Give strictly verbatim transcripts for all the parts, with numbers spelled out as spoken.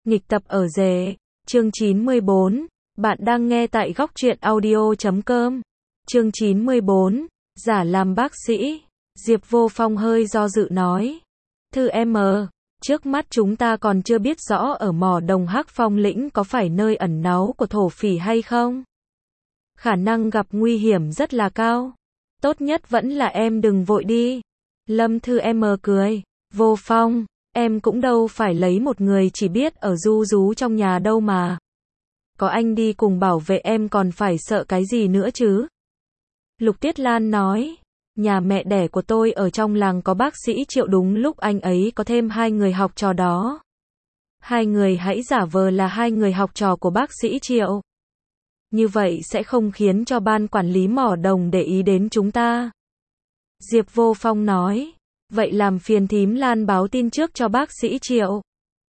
Nghịch tập ở rể, chương chín mươi bốn, bạn đang nghe tại góc truyện audio chấm com. Chương chín mươi bốn, giả làm bác sĩ. Diệp Vô Phong hơi do dự nói. Thư em, trước mắt chúng ta còn chưa biết rõ ở mỏ đồng Hắc Phong lĩnh có phải nơi ẩn náu của thổ phỉ hay không. Khả năng gặp nguy hiểm rất là cao. Tốt nhất vẫn là em đừng vội đi. Lâm Thư em cười. Vô Phong, em cũng đâu phải lấy một người chỉ biết ở ru rú trong nhà đâu mà. Có anh đi cùng bảo vệ em còn phải sợ cái gì nữa chứ? Lục Tiết Lan nói. Nhà mẹ đẻ của tôi ở trong làng có bác sĩ Triệu, đúng lúc anh ấy có thêm hai người học trò đó. Hai người hãy giả vờ là hai người học trò của bác sĩ Triệu. Như vậy sẽ không khiến cho ban quản lý mỏ đồng để ý đến chúng ta. Diệp Vô Phong nói. Vậy làm phiền thím Lan báo tin trước cho bác sĩ Triệu.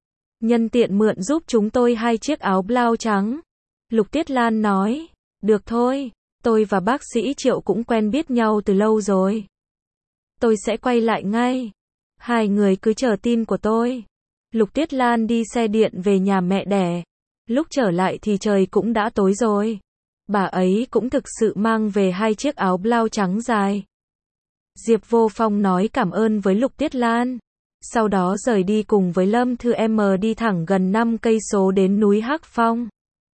Nhân tiện mượn giúp chúng tôi hai chiếc áo blau trắng. Lục Tiết Lan nói. Được thôi, tôi và bác sĩ Triệu cũng quen biết nhau từ lâu rồi. Tôi sẽ quay lại ngay. Hai người cứ chờ tin của tôi. Lục Tiết Lan đi xe điện về nhà mẹ đẻ. Lúc trở lại thì trời cũng đã tối rồi. Bà ấy cũng thực sự mang về hai chiếc áo blau trắng dài. Diệp Vô Phong nói cảm ơn với Lục Tiết Lan. Sau đó rời đi cùng với Lâm Thư em đi thẳng gần năm cây số đến núi Hắc Phong.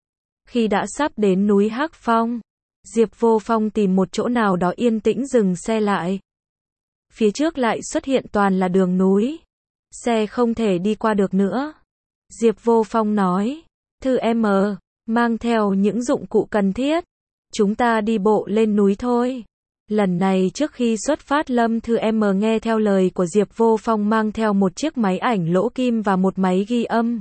Khi đã sắp đến núi Hắc Phong, Diệp Vô Phong tìm một chỗ nào đó yên tĩnh dừng xe lại. Phía trước lại xuất hiện toàn là đường núi. Xe không thể đi qua được nữa. Diệp Vô Phong nói. Thư em, mang theo những dụng cụ cần thiết. Chúng ta đi bộ lên núi thôi. Lần này trước khi xuất phát Lâm Thư em nghe theo lời của Diệp Vô Phong mang theo một chiếc máy ảnh lỗ kim và một máy ghi âm.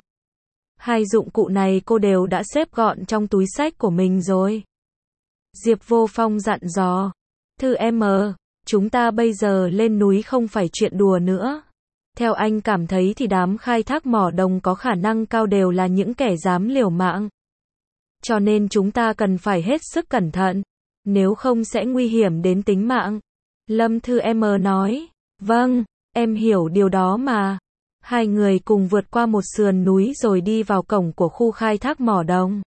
Hai dụng cụ này cô đều đã xếp gọn trong túi xách của mình rồi. Diệp Vô Phong dặn dò. Thư em, chúng ta bây giờ lên núi không phải chuyện đùa nữa. Theo anh cảm thấy thì đám khai thác mỏ đồng có khả năng cao đều là những kẻ dám liều mạng. Cho nên chúng ta cần phải hết sức cẩn thận. Nếu không sẽ nguy hiểm đến tính mạng. Lâm Thư em nói. Vâng, em hiểu điều đó mà. Hai người cùng vượt qua một sườn núi rồi đi vào cổng của khu khai thác mỏ đồng.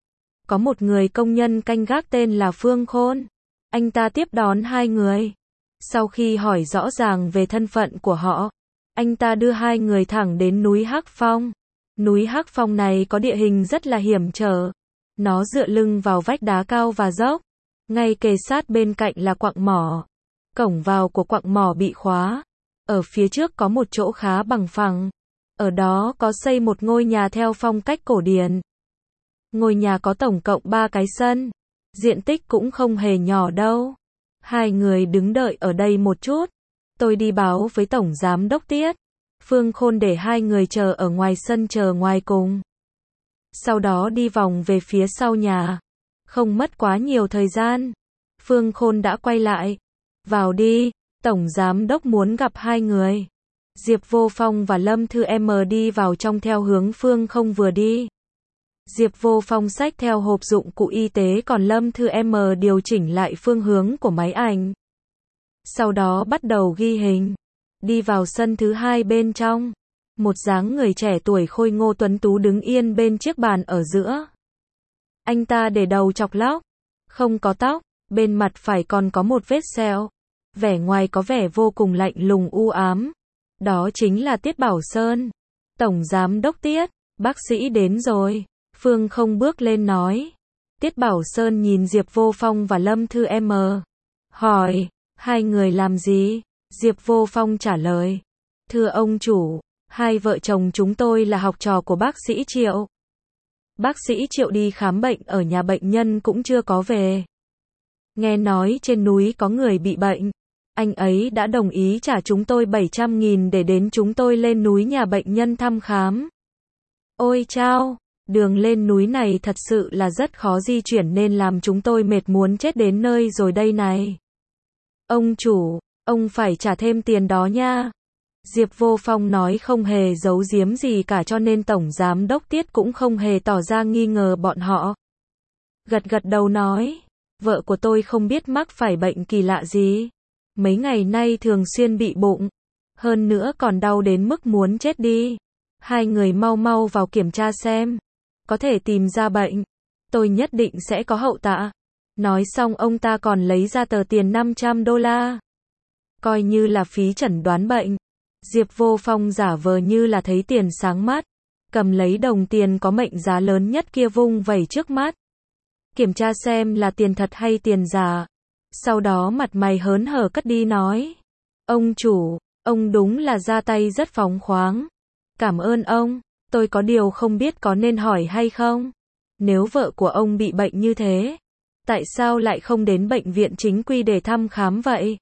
Có một người công nhân canh gác tên là Phương Khôn. Anh ta tiếp đón hai người. Sau khi hỏi rõ ràng về thân phận của họ, anh ta đưa hai người thẳng đến núi Hắc Phong. Núi Hắc Phong này có địa hình rất là hiểm trở. Nó dựa lưng vào vách đá cao và dốc. Ngay kề sát bên cạnh là quặng mỏ. Cổng vào của quặng mỏ bị khóa. Ở phía trước có một chỗ khá bằng phẳng. Ở đó có xây một ngôi nhà theo phong cách cổ điển. Ngôi nhà có tổng cộng ba cái sân. Diện tích cũng không hề nhỏ đâu. Hai người đứng đợi ở đây một chút. Tôi đi báo với Tổng Giám Đốc Tiết. Phương Khôn để hai người chờ ở ngoài sân chờ ngoài cùng. Sau đó đi vòng về phía sau nhà. Không mất quá nhiều thời gian. Phương Khôn đã quay lại. Vào đi, Tổng Giám Đốc muốn gặp hai người. Diệp Vô Phong và Lâm Thư em đi vào trong theo hướng Phương không vừa đi. Diệp Vô Phong xách theo hộp dụng cụ y tế còn Lâm Thư em điều chỉnh lại phương hướng của máy ảnh. Sau đó bắt đầu ghi hình. Đi vào sân thứ hai bên trong. Một dáng người trẻ tuổi khôi ngô tuấn tú đứng yên bên chiếc bàn ở giữa. Anh ta để đầu chọc lóc. Không có tóc. Bên mặt phải còn có một vết sẹo. Vẻ ngoài có vẻ vô cùng lạnh lùng u ám. Đó chính là Tiết Bảo Sơn. Tổng Giám Đốc Tiết, bác sĩ đến rồi. Phương không bước lên nói. Tiết Bảo Sơn nhìn Diệp Vô Phong và Lâm Thư em. Hỏi, hai người làm gì? Diệp Vô Phong trả lời. Thưa ông chủ, hai vợ chồng chúng tôi là học trò của bác sĩ Triệu. Bác sĩ Triệu đi khám bệnh ở nhà bệnh nhân cũng chưa có về. Nghe nói trên núi có người bị bệnh. Anh ấy đã đồng ý trả chúng tôi bảy trăm nghìn để đến chúng tôi lên núi nhà bệnh nhân thăm khám. Ôi chao, đường lên núi này thật sự là rất khó di chuyển nên làm chúng tôi mệt muốn chết đến nơi rồi đây này. Ông chủ, ông phải trả thêm tiền đó nha. Diệp Vô Phong nói không hề giấu giếm gì cả cho nên Tổng Giám Đốc Tiết cũng không hề tỏ ra nghi ngờ bọn họ. Gật gật đầu nói, vợ của tôi không biết mắc phải bệnh kỳ lạ gì. Mấy ngày nay thường xuyên bị bụng. Hơn nữa còn đau đến mức muốn chết đi. Hai người mau mau vào kiểm tra xem. Có thể tìm ra bệnh. Tôi nhất định sẽ có hậu tạ. Nói xong ông ta còn lấy ra tờ tiền năm trăm đô la. Coi như là phí chẩn đoán bệnh. Diệp Vô Phong giả vờ như là thấy tiền sáng mắt. Cầm lấy đồng tiền có mệnh giá lớn nhất kia vung vẩy trước mắt. Kiểm tra xem là tiền thật hay tiền giả. Sau đó mặt mày hớn hở cất đi nói. Ông chủ, ông đúng là ra tay rất phóng khoáng. Cảm ơn ông, tôi có điều không biết có nên hỏi hay không. Nếu vợ của ông bị bệnh như thế, tại sao lại không đến bệnh viện chính quy để thăm khám vậy?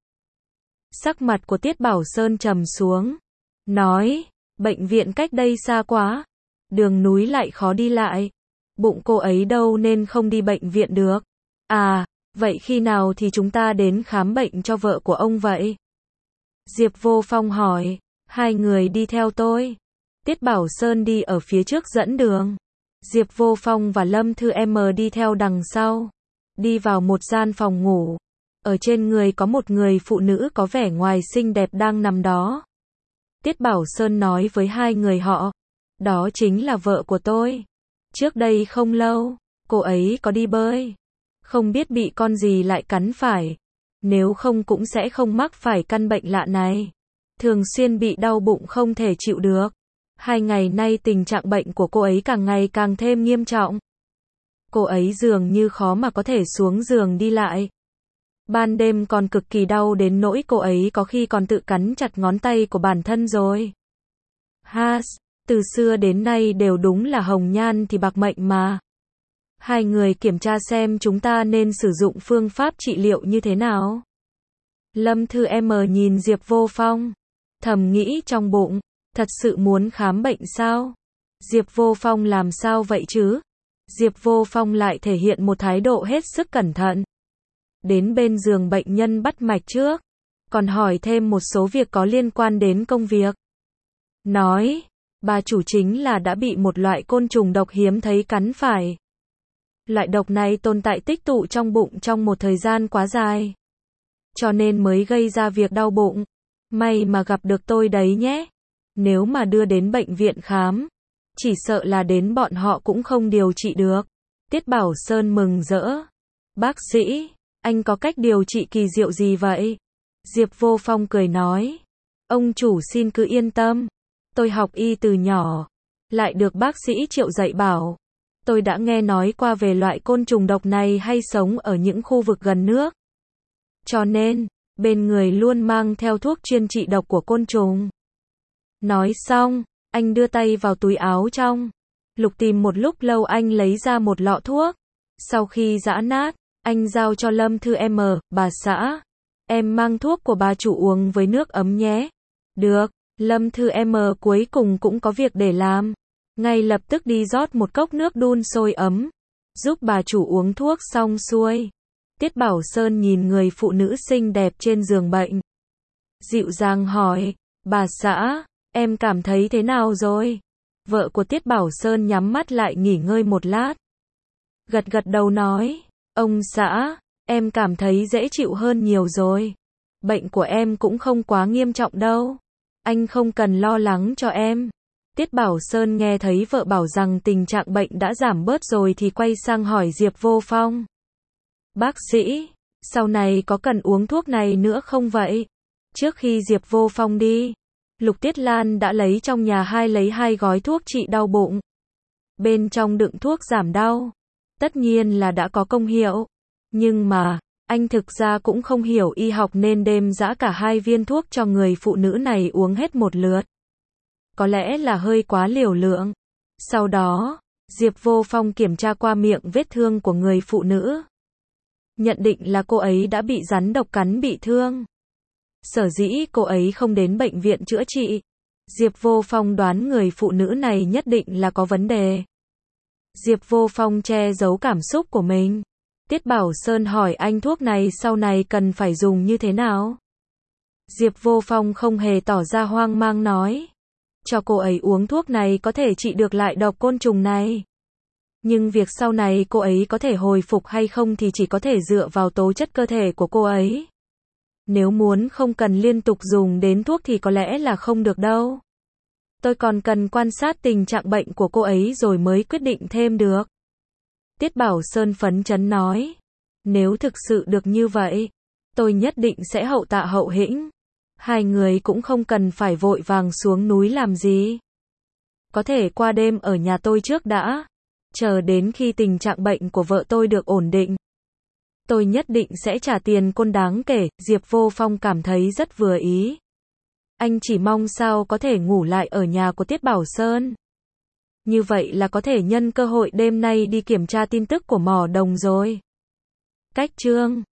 Sắc mặt của Tiết Bảo Sơn trầm xuống. Nói, bệnh viện cách đây xa quá. Đường núi lại khó đi lại. Bụng cô ấy đâu nên không đi bệnh viện được. À, vậy khi nào thì chúng ta đến khám bệnh cho vợ của ông vậy? Diệp Vô Phong hỏi. Hai người đi theo tôi. Tiết Bảo Sơn đi ở phía trước dẫn đường. Diệp Vô Phong và Lâm Thư M đi theo đằng sau. Đi vào một gian phòng ngủ. Ở trên người có một người phụ nữ có vẻ ngoài xinh đẹp đang nằm đó. Tiết Bảo Sơn nói với hai người họ. Đó chính là vợ của tôi. Trước đây không lâu, cô ấy có đi bơi. Không biết bị con gì lại cắn phải. Nếu không cũng sẽ không mắc phải căn bệnh lạ này. Thường xuyên bị đau bụng không thể chịu được. Hai ngày nay tình trạng bệnh của cô ấy càng ngày càng thêm nghiêm trọng. Cô ấy dường như khó mà có thể xuống giường đi lại. Ban đêm còn cực kỳ đau đến nỗi cô ấy có khi còn tự cắn chặt ngón tay của bản thân rồi. Has, từ xưa đến nay đều đúng là hồng nhan thì bạc mệnh mà. Hai người kiểm tra xem chúng ta nên sử dụng phương pháp trị liệu như thế nào. Lâm Thư M nhìn Diệp Vô Phong. Thầm nghĩ trong bụng. Thật sự muốn khám bệnh sao? Diệp Vô Phong làm sao vậy chứ? Diệp Vô Phong lại thể hiện một thái độ hết sức cẩn thận. Đến bên giường bệnh nhân bắt mạch trước. Còn hỏi thêm một số việc có liên quan đến công việc. Nói, bà chủ chính là đã bị một loại côn trùng độc hiếm thấy cắn phải. Loại độc này tồn tại tích tụ trong bụng trong một thời gian quá dài. Cho nên mới gây ra việc đau bụng. May mà gặp được tôi đấy nhé. Nếu mà đưa đến bệnh viện khám, chỉ sợ là đến bọn họ cũng không điều trị được. Tiết Bảo Sơn mừng rỡ. Bác sĩ, anh có cách điều trị kỳ diệu gì vậy? Diệp Vô Phong cười nói. Ông chủ xin cứ yên tâm. Tôi học y từ nhỏ. Lại được bác sĩ Triệu dạy bảo. Tôi đã nghe nói qua về loại côn trùng độc này hay sống ở những khu vực gần nước. Cho nên, bên người luôn mang theo thuốc chuyên trị độc của côn trùng. Nói xong, anh đưa tay vào túi áo trong. Lục tìm một lúc lâu anh lấy ra một lọ thuốc. Sau khi giã nát, anh giao cho Lâm Thư M, bà xã. Em mang thuốc của bà chủ uống với nước ấm nhé. Được, Lâm Thư M cuối cùng cũng có việc để làm. Ngay lập tức đi rót một cốc nước đun sôi ấm. Giúp bà chủ uống thuốc xong xuôi. Tiết Bảo Sơn nhìn người phụ nữ xinh đẹp trên giường bệnh. Dịu dàng hỏi, bà xã, em cảm thấy thế nào rồi? Vợ của Tiết Bảo Sơn nhắm mắt lại nghỉ ngơi một lát. Gật gật đầu nói, ông xã, em cảm thấy dễ chịu hơn nhiều rồi. Bệnh của em cũng không quá nghiêm trọng đâu. Anh không cần lo lắng cho em. Tiết Bảo Sơn nghe thấy vợ bảo rằng tình trạng bệnh đã giảm bớt rồi thì quay sang hỏi Diệp Vô Phong. Bác sĩ, sau này có cần uống thuốc này nữa không vậy? Trước khi Diệp Vô Phong đi, Lục Tiết Lan đã lấy trong nhà hai lấy hai gói thuốc trị đau bụng. Bên trong đựng thuốc giảm đau. Tất nhiên là đã có công hiệu. Nhưng mà, anh thực ra cũng không hiểu y học nên đêm giã cả hai viên thuốc cho người phụ nữ này uống hết một lượt. Có lẽ là hơi quá liều lượng. Sau đó, Diệp Vô Phong kiểm tra qua miệng vết thương của người phụ nữ. Nhận định là cô ấy đã bị rắn độc cắn bị thương. Sở dĩ cô ấy không đến bệnh viện chữa trị. Diệp Vô Phong đoán người phụ nữ này nhất định là có vấn đề. Diệp Vô Phong che giấu cảm xúc của mình. Tiết Bảo Sơn hỏi anh thuốc này sau này cần phải dùng như thế nào? Diệp Vô Phong không hề tỏ ra hoang mang nói. Cho cô ấy uống thuốc này có thể trị được lại độc côn trùng này. Nhưng việc sau này cô ấy có thể hồi phục hay không thì chỉ có thể dựa vào tố chất cơ thể của cô ấy. Nếu muốn không cần liên tục dùng đến thuốc thì có lẽ là không được đâu. Tôi còn cần quan sát tình trạng bệnh của cô ấy rồi mới quyết định thêm được. Tiết Bảo Sơn phấn chấn nói. Nếu thực sự được như vậy, tôi nhất định sẽ hậu tạ hậu hĩnh. Hai người cũng không cần phải vội vàng xuống núi làm gì. Có thể qua đêm ở nhà tôi trước đã. Chờ đến khi tình trạng bệnh của vợ tôi được ổn định, tôi nhất định sẽ trả tiền côn đáng kể. Diệp Vô Phong cảm thấy rất vừa ý. Anh chỉ mong sao có thể ngủ lại ở nhà của Tiết Bảo Sơn. Như vậy là có thể nhân cơ hội đêm nay đi kiểm tra tin tức của mỏ đồng rồi. Cách chương